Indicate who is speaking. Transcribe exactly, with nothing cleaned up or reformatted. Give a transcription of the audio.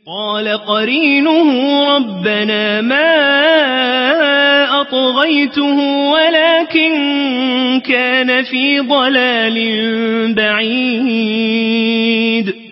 Speaker 1: قال قرينه ربنا ما أطغيته ولكن كان في ضلال بعيد